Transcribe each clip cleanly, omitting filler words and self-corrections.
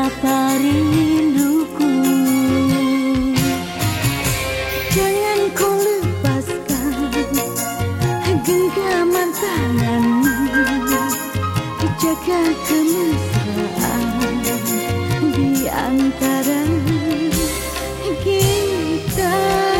betapa rinduku. Jangan kau lepaskan genggaman tanganmu, jaga kemesraan di antara kita.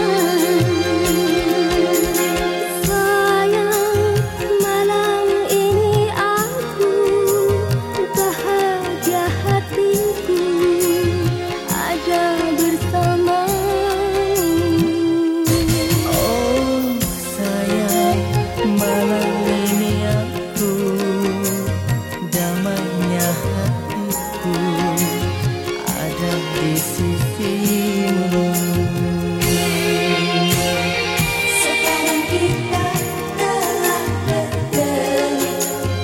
Sayang, malam ini aku bahagia, hatiku ada bersamamu. Oh sayang, malam ini aku damainya hatiku ada di sisimu. Sekarang kita telah bertemu,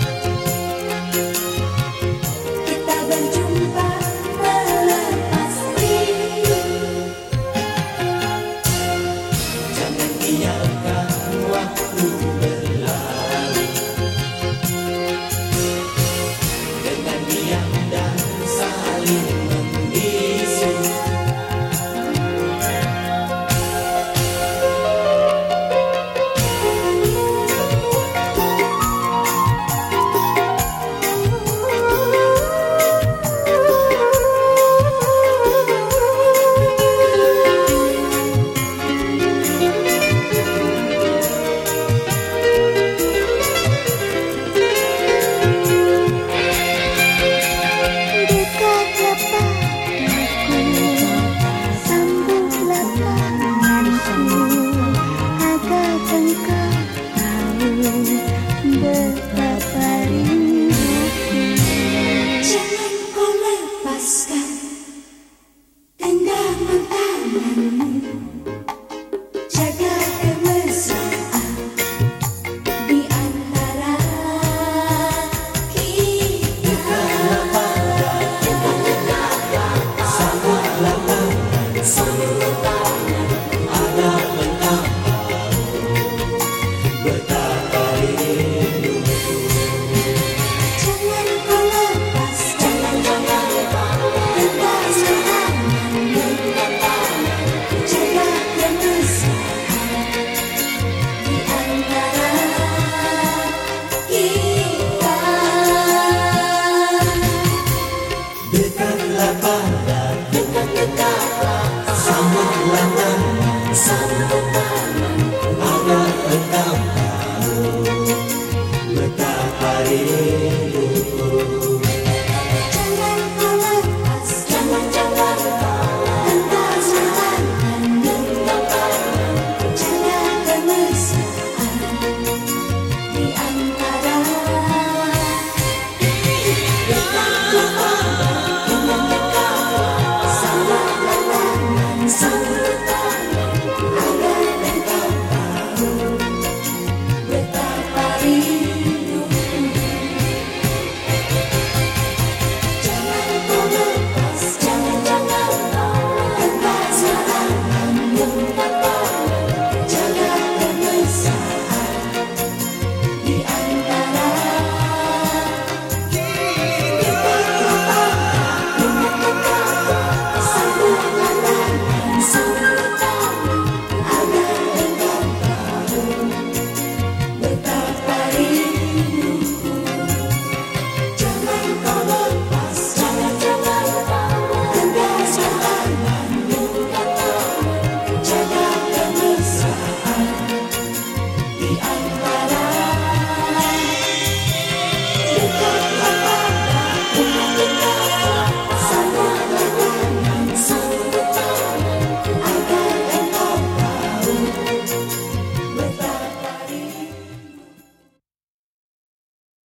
kita berjumpa melepas rindu. Jangan biarkan waktu berlalu dengan diam dan saling membisu. Dekatlah padaku, sambutlah tanganku, agar engkau tahu betapa rinduku. Jangan kau lepaskan genggaman tanganmu, jaga kemesraan di antara kita. Jangan kau lepaskan genggaman tanganmu, jaga kemesraan di antara kita. Dekatlah padaku, sambutlah tangan,